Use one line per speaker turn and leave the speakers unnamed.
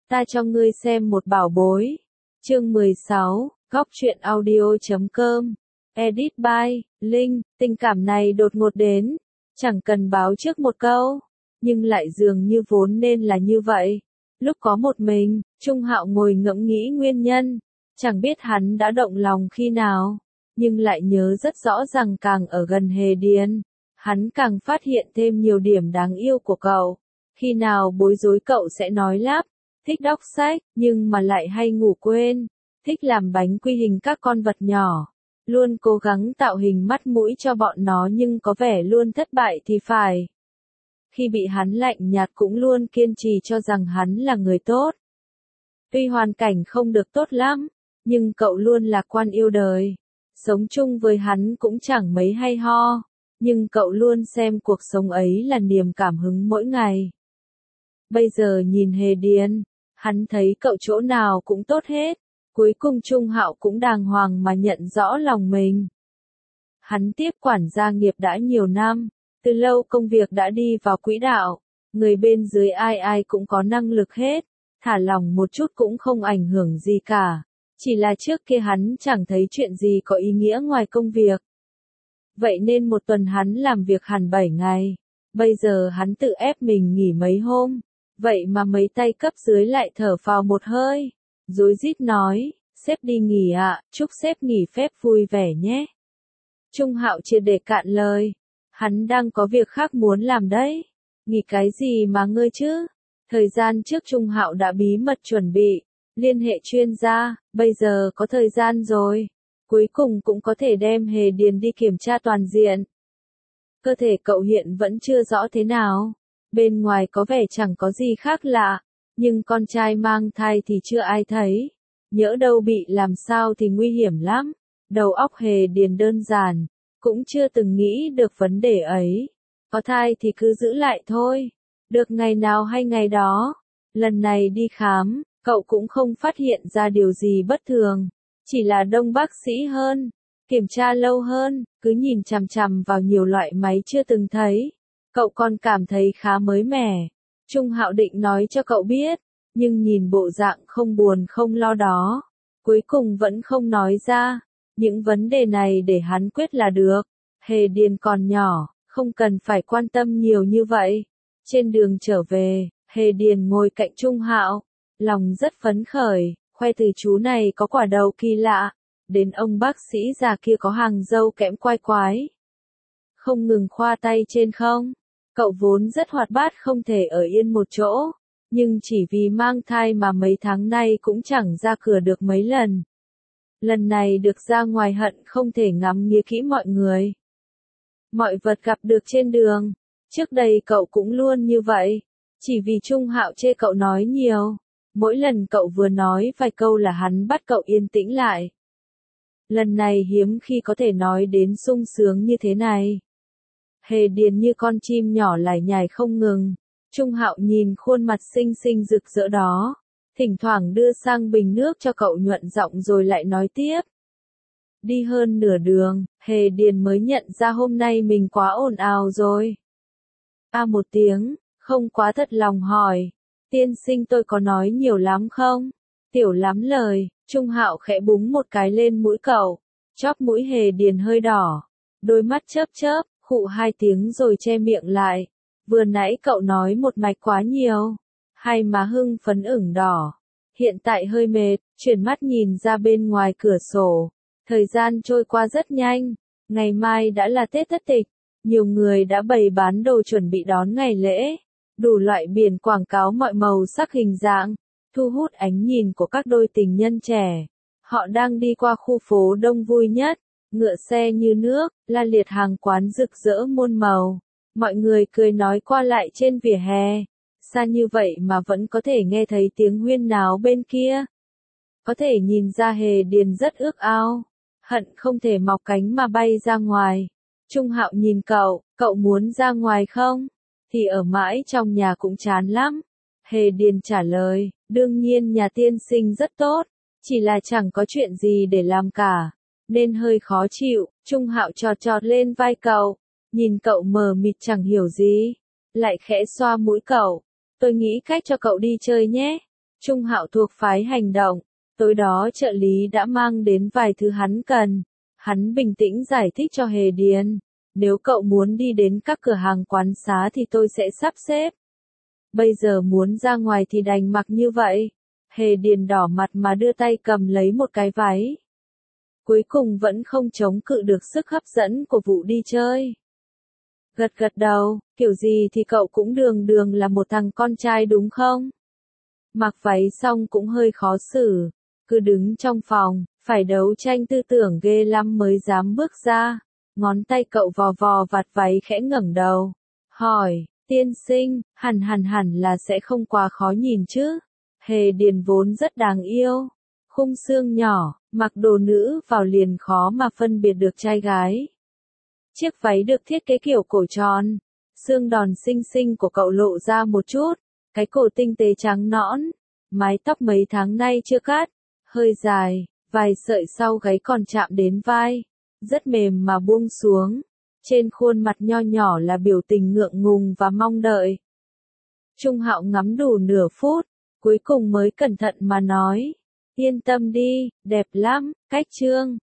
ta cho ngươi xem một bảo bối. Chương 16, góc truyện audio.com. Edit by Linh. Tình cảm này đột ngột đến, chẳng cần báo trước một câu, nhưng lại dường như vốn nên là như vậy. Lúc có một mình, Trung Hạo ngồi ngẫm nghĩ nguyên nhân, chẳng biết hắn đã động lòng khi nào, nhưng lại nhớ rất rõ rằng càng ở gần Hề Điền, hắn càng phát hiện thêm nhiều điểm đáng yêu của cậu. Khi nào bối rối cậu sẽ nói lắp, thích đọc sách, nhưng mà lại hay ngủ quên, thích làm bánh quy hình các con vật nhỏ, luôn cố gắng tạo hình mắt mũi cho bọn nó nhưng có vẻ luôn thất bại thì phải. Khi bị hắn lạnh nhạt cũng luôn kiên trì cho rằng hắn là người tốt. Tuy hoàn cảnh không được tốt lắm, nhưng cậu luôn lạc quan yêu đời. Sống chung với hắn cũng chẳng mấy hay ho, nhưng cậu luôn xem cuộc sống ấy là niềm cảm hứng mỗi ngày. Bây giờ nhìn Hề Điền, hắn thấy cậu chỗ nào cũng tốt hết. Cuối cùng Trung Hạo cũng đàng hoàng mà nhận rõ lòng mình. Hắn tiếp quản gia nghiệp đã nhiều năm, từ lâu công việc đã đi vào quỹ đạo, người bên dưới ai ai cũng có năng lực hết, thả lỏng một chút cũng không ảnh hưởng gì cả. Chỉ là trước kia hắn chẳng thấy chuyện gì có ý nghĩa ngoài công việc. Vậy nên một tuần hắn làm việc hẳn 7 ngày, bây giờ hắn tự ép mình nghỉ mấy hôm, vậy mà mấy tay cấp dưới lại thở phào một hơi. Rối rít nói, sếp đi nghỉ ạ, chúc sếp nghỉ phép vui vẻ nhé. Trung Hạo triệt để cạn lời, hắn đang có việc khác muốn làm đấy. Nghỉ cái gì mà ngươi chứ? Thời gian trước Trung Hạo đã bí mật chuẩn bị, liên hệ chuyên gia, bây giờ có thời gian rồi. Cuối cùng cũng có thể đem Hề Điền đi kiểm tra toàn diện. Cơ thể cậu hiện vẫn chưa rõ thế nào, bên ngoài có vẻ chẳng có gì khác lạ. Nhưng con trai mang thai thì chưa ai thấy. Nhỡ đâu bị làm sao thì nguy hiểm lắm. Đầu óc Hề Điền đơn giản, cũng chưa từng nghĩ được vấn đề ấy. Có thai thì cứ giữ lại thôi. Được ngày nào hay ngày đó. Lần này đi khám, cậu cũng không phát hiện ra điều gì bất thường. Chỉ là đông bác sĩ hơn, kiểm tra lâu hơn, cứ nhìn chằm chằm vào nhiều loại máy chưa từng thấy. Cậu còn cảm thấy khá mới mẻ. Trung Hạo định nói cho cậu biết, nhưng nhìn bộ dạng không buồn không lo đó, cuối cùng vẫn không nói ra. Những vấn đề này để hắn quyết là được. Hề Điền còn nhỏ, không cần phải quan tâm nhiều như vậy. Trên đường trở về, Hề Điền ngồi cạnh Trung Hạo, lòng rất phấn khởi, khoe từ chú này có quả đầu kỳ lạ, đến ông bác sĩ già kia có hàng râu kẽm quai quái. Không ngừng khoa tay trên không. Cậu vốn rất hoạt bát không thể ở yên một chỗ, nhưng chỉ vì mang thai mà mấy tháng nay cũng chẳng ra cửa được mấy lần. Lần này được ra ngoài hận không thể ngắm nghía kỹ mọi người. Mọi vật gặp được trên đường, trước đây cậu cũng luôn như vậy, chỉ vì Trung Hạo chê cậu nói nhiều. Mỗi lần cậu vừa nói vài câu là hắn bắt cậu yên tĩnh lại. Lần này hiếm khi có thể nói đến sung sướng như thế này. Hề Điền như con chim nhỏ lải nhải không ngừng. Trung Hạo nhìn khuôn mặt xinh xinh rực rỡ đó, thỉnh thoảng đưa sang bình nước cho cậu nhuận giọng rồi lại nói tiếp. Đi hơn nửa đường, Hề Điền mới nhận ra hôm nay mình quá ồn ào rồi. Một tiếng, không quá thật lòng hỏi, tiên sinh tôi có nói nhiều lắm không? Tiểu lắm lời. Trung Hạo khẽ búng một cái lên mũi cậu, chóp mũi Hề Điền hơi đỏ, đôi mắt chớp chớp. Khụ 2 tiếng rồi che miệng lại. Vừa nãy cậu nói một mạch quá nhiều. Hai má hưng phấn ửng đỏ. Hiện tại hơi mệt, chuyển mắt nhìn ra bên ngoài cửa sổ. Thời gian trôi qua rất nhanh. Ngày mai đã là Tết Thất Tịch. Nhiều người đã bày bán đồ chuẩn bị đón ngày lễ. Đủ loại biển quảng cáo mọi màu sắc hình dạng, thu hút ánh nhìn của các đôi tình nhân trẻ. Họ đang đi qua khu phố đông vui nhất. Ngựa xe như nước, la liệt hàng quán rực rỡ muôn màu. Mọi người cười nói qua lại trên vỉa hè. Xa như vậy mà vẫn có thể nghe thấy tiếng huyên náo bên kia. Có thể nhìn ra Hề Điền rất ước ao. Hận không thể mọc cánh mà bay ra ngoài. Trung Hạo nhìn cậu muốn ra ngoài không? Thì ở mãi trong nhà cũng chán lắm. Hề Điền trả lời, đương nhiên nhà tiên sinh rất tốt. Chỉ là chẳng có chuyện gì để làm cả. Nên hơi khó chịu. Trung Hạo chọt chọt lên vai cậu, nhìn cậu mờ mịt chẳng hiểu gì, lại khẽ xoa mũi cậu. Tôi nghĩ cách cho cậu đi chơi nhé. Trung Hạo thuộc phái hành động, tối đó trợ lý đã mang đến vài thứ hắn cần. Hắn bình tĩnh giải thích cho Hề Điền, nếu cậu muốn đi đến các cửa hàng quán xá thì tôi sẽ sắp xếp. Bây giờ muốn ra ngoài thì đành mặc như vậy. Hề Điền đỏ mặt mà đưa tay cầm lấy một cái váy. Cuối cùng vẫn không chống cự được sức hấp dẫn của vụ đi chơi. Gật gật đầu, kiểu gì thì cậu cũng đường đường là một thằng con trai đúng không? Mặc váy xong cũng hơi khó xử, cứ đứng trong phòng, phải đấu tranh tư tưởng ghê lắm mới dám bước ra. Ngón tay cậu vò vò vạt váy khẽ ngẩng đầu, hỏi, tiên sinh, hẳn là sẽ không quá khó nhìn chứ? Hề Điền vốn rất đáng yêu, khung xương nhỏ, mặc đồ nữ vào liền khó mà phân biệt được trai gái. Chiếc váy được thiết kế kiểu cổ tròn, xương đòn xinh xinh của cậu lộ ra một chút, cái cổ tinh tế trắng nõn, mái tóc mấy tháng nay chưa cắt, hơi dài, vài sợi sau gáy còn chạm đến vai, rất mềm mà buông xuống. Trên khuôn mặt nho nhỏ là biểu tình ngượng ngùng và mong đợi. Trung Hạo ngắm đủ nửa phút, cuối cùng mới cẩn thận mà nói, yên tâm đi, đẹp lắm, cách trương.